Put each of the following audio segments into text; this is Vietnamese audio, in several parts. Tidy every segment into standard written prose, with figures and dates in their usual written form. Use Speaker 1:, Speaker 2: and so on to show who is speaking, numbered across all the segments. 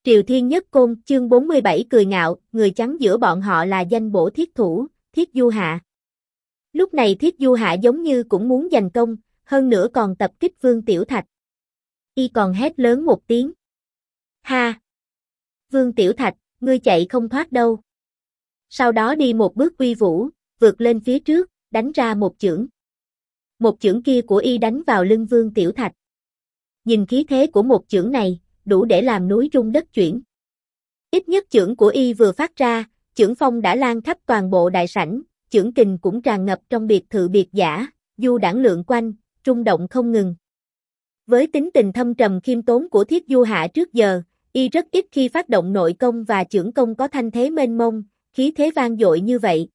Speaker 1: Triều Thiên Nhất Côn, chương 47 cười ngạo, người trắng giữa bọn họ là danh bổ thiết thủ, Thiết Du Hạ. Lúc này Thiết Du Hạ giống như cũng muốn giành công, hơn nữa còn tập kích Vương Tiểu Thạch. Y còn hét lớn một tiếng. Ha! Vương Tiểu Thạch, ngươi chạy không thoát đâu. Sau đó đi một bước uy vũ, vượt lên phía trước, đánh ra một chưởng. Một chưởng kia của Y đánh vào lưng Vương Tiểu Thạch. Nhìn khí thế của một chưởng này, đủ để làm núi rung đất chuyển. Ít nhất chưởng của Y vừa phát ra, chưởng phong đã lan khắp toàn bộ đại sảnh, chưởng kình cũng tràn ngập trong biệt thự biệt giả, du đãng lượn quanh, rung động không ngừng. Với tính tình thâm trầm khiêm tốn của Thiết Du Hạ trước giờ, Y rất ít khi phát động nội công và chưởng công có thanh thế mênh mông, khí thế vang dội như vậy.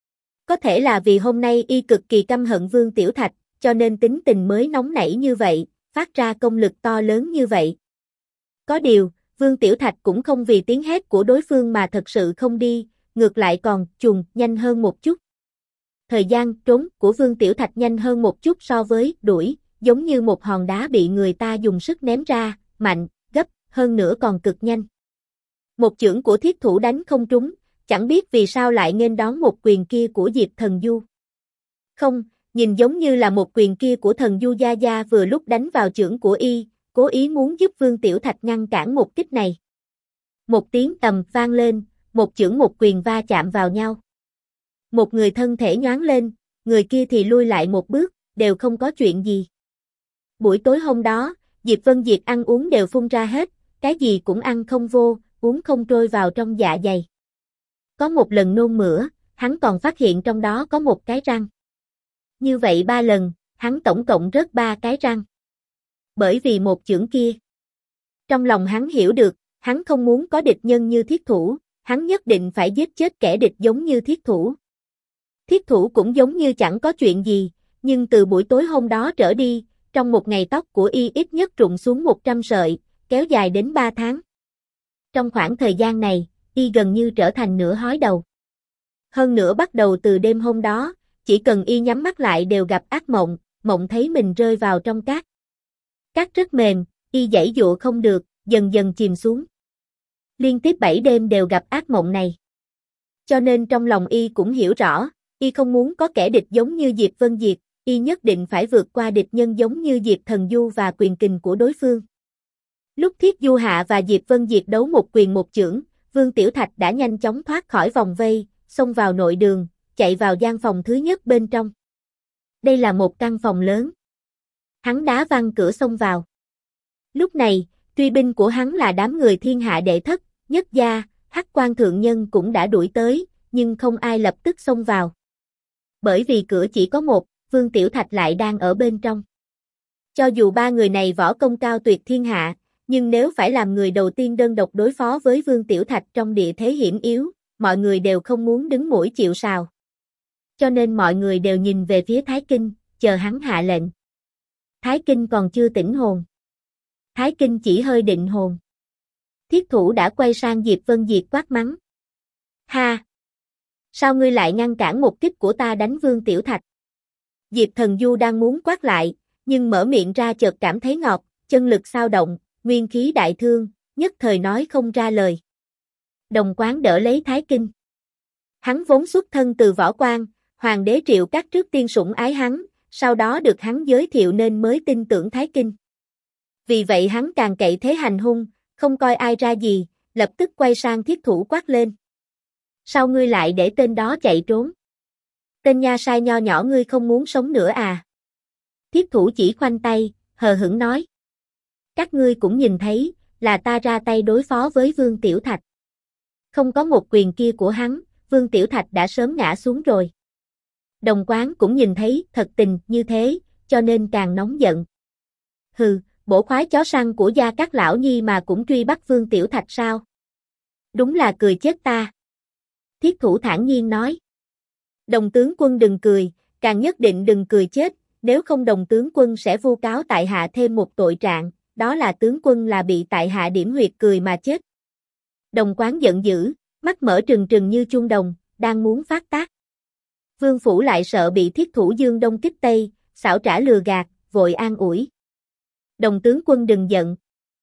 Speaker 1: Có thể là vì hôm nay Y cực kỳ căm hận Vương Tiểu Thạch, cho nên tính tình mới nóng nảy như vậy, phát ra công lực to lớn như vậy. Có điều, Vương Tiểu Thạch cũng không vì tiếng hét của đối phương mà thật sự không đi, ngược lại còn nhanh hơn một chút. Thời gian trốn của Vương Tiểu Thạch nhanh hơn một chút so với đuổi, giống như một hòn đá bị người ta dùng sức ném ra, mạnh, gấp, hơn nữa còn cực nhanh. Một chưởng của thiết thủ đánh không trúng, chẳng biết vì sao lại nghênh đón một quyền kia của Diệp Thần Du. Không, nhìn giống như là một quyền kia của Thần Du Gia Gia vừa lúc đánh vào chưởng của Y, cố ý muốn giúp Vương Tiểu Thạch ngăn cản một kích này. Một tiếng ầm vang lên, một chưởng một quyền va chạm vào nhau. Một người thân thể nhoáng lên, người kia thì lui lại một bước, đều không có chuyện gì. Buổi tối hôm đó, Diệp Vân Diệt ăn uống đều phun ra hết, cái gì cũng ăn không vô, uống không trôi vào trong dạ dày. Có một lần nôn mửa, hắn còn phát hiện trong đó có một cái răng. Như vậy 3 lần, hắn tổng cộng rớt 3 cái răng. Bởi vì một chưởng kia. Trong lòng hắn hiểu được, hắn không muốn có địch nhân như thiết thủ, hắn nhất định phải giết chết kẻ địch giống như thiết thủ. Thiết thủ cũng giống như chẳng có chuyện gì, nhưng từ buổi tối hôm đó trở đi, trong một ngày tóc của Y ít nhất rụng xuống 100 sợi, kéo dài đến 3 tháng. Trong khoảng thời gian này, Y gần như trở thành nửa hói đầu. Hơn nữa bắt đầu từ đêm hôm đó, chỉ cần Y nhắm mắt lại đều gặp ác mộng, mộng thấy mình rơi vào trong cát. Cát rất mềm, Y giãy dụa không được, dần dần chìm xuống. Liên tiếp 7 đêm đều gặp ác mộng này. Cho nên trong lòng Y cũng hiểu rõ, Y không muốn có kẻ địch giống như Diệp Vân Diệt, Y nhất định phải vượt qua địch nhân giống như Diệp Thần Du và quyền kình của đối phương. Lúc Thiết Du Hạ và Diệp Vân Diệt đấu một quyền một chưởng, Vương Tiểu Thạch đã nhanh chóng thoát khỏi vòng vây, xông vào nội đường, chạy vào gian phòng thứ nhất bên trong. Đây là một căn phòng lớn. Hắn đá văng cửa xông vào. Lúc này, truy binh của hắn là đám người Thiên Hạ Đệ Thất, Nhất Gia, Hắc Quan Thượng Nhân cũng đã đuổi tới, nhưng không ai lập tức xông vào. Bởi vì cửa chỉ có một, Vương Tiểu Thạch lại đang ở bên trong. Cho dù 3 người này võ công cao tuyệt thiên hạ, nhưng nếu phải làm người đầu tiên đơn độc đối phó với Vương Tiểu Thạch trong địa thế hiểm yếu, mọi người đều không muốn đứng mũi chịu sào. Cho nên mọi người đều nhìn về phía Thái Kinh, chờ hắn hạ lệnh. Thái Kinh còn chưa tỉnh hồn. Thái Kinh chỉ hơi định hồn. Thiết thủ đã quay sang Diệp Vân Diệt quát mắng. Ha! Sao ngươi lại ngăn cản một kích của ta đánh Vương Tiểu Thạch? Diệp Thần Du đang muốn quát lại, nhưng mở miệng ra chợt cảm thấy ngọt, chân lực xao động, nguyên khí đại thương, nhất thời nói không ra lời. Đồng Quán đỡ lấy Thái Kinh. Hắn vốn xuất thân từ võ quan, Hoàng đế Triệu Các trước tiên sủng ái hắn, sau đó được hắn giới thiệu nên mới tin tưởng Thái Kinh. Vì vậy hắn càng cậy thế hành hung, không coi ai ra gì, lập tức quay sang thiết thủ quát lên. Sao ngươi lại để tên đó chạy trốn? Tên nha sai nho nhỏ ngươi không muốn sống nữa à? Thiết thủ chỉ khoanh tay, hờ hững nói. Các ngươi cũng nhìn thấy, là ta ra tay đối phó với Vương Tiểu Thạch. Không có một quyền kia của hắn, Vương Tiểu Thạch đã sớm ngã xuống rồi. Đồng Quán cũng nhìn thấy thật tình như thế, cho nên càng nóng giận. Hừ, bổ khoái chó săn của Gia Cát Lão Nhi mà cũng truy bắt Vương Tiểu Thạch sao? Đúng là cười chết ta. Thiết thủ thản nhiên nói. Đồng tướng quân đừng cười, càng nhất định đừng cười chết, nếu không đồng tướng quân sẽ vu cáo tại hạ thêm một tội trạng, đó là tướng quân là bị tại hạ điểm huyệt cười mà chết. Đồng Quán giận dữ, mắt mở trừng trừng như chuông đồng, đang muốn phát tác. Vương Phủ lại sợ bị thiết thủ Dương Đông kích Tây, xảo trá lừa gạt, vội an ủi. Đồng tướng quân đừng giận.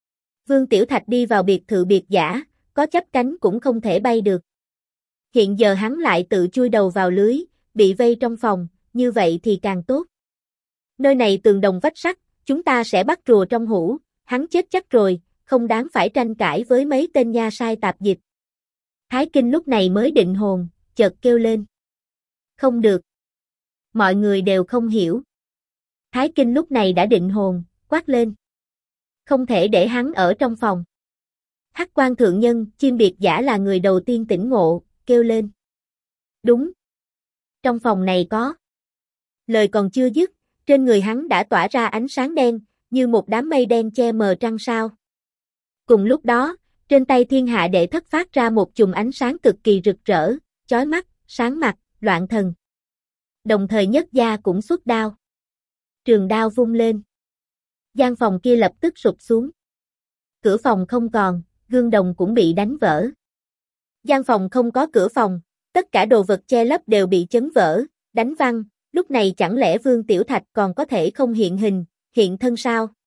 Speaker 1: Vương Tiểu Thạch đi vào biệt thự biệt giả, có chắp cánh cũng không thể bay được. Hiện giờ hắn lại tự chui đầu vào lưới, bị vây trong phòng, như vậy thì càng tốt. Nơi này tường đồng vách sắt, chúng ta sẽ bắt rùa trong hũ, hắn chết chắc rồi, không đáng phải tranh cãi với mấy tên nha sai tạp dịch. Thái Kinh lúc này mới định hồn, chợt kêu lên. Không được. Mọi người đều không hiểu. Thái Kinh lúc này đã định hồn, quát lên. Không thể để hắn ở trong phòng. Hắc Quan thượng nhân, chim biệt giả là người đầu tiên tỉnh ngộ, kêu lên. Đúng. Trong phòng này có. Lời còn chưa dứt, trên người hắn đã tỏa ra ánh sáng đen, như một đám mây đen che mờ trăng sao. Cùng lúc đó, trên tay Thiên Hạ Đệ Thất phát ra một chùm ánh sáng cực kỳ rực rỡ, chói mắt, sáng mặt, loạn thần. Đồng thời Nhất Gia cũng xuất đao. Trường đao vung lên. Gian phòng kia lập tức sụp xuống. Cửa phòng không còn, gương đồng cũng bị đánh vỡ. Gian phòng không có cửa phòng, tất cả đồ vật che lấp đều bị chấn vỡ, đánh văng, lúc này chẳng lẽ Vương Tiểu Thạch còn có thể không hiện hình, hiện thân sao?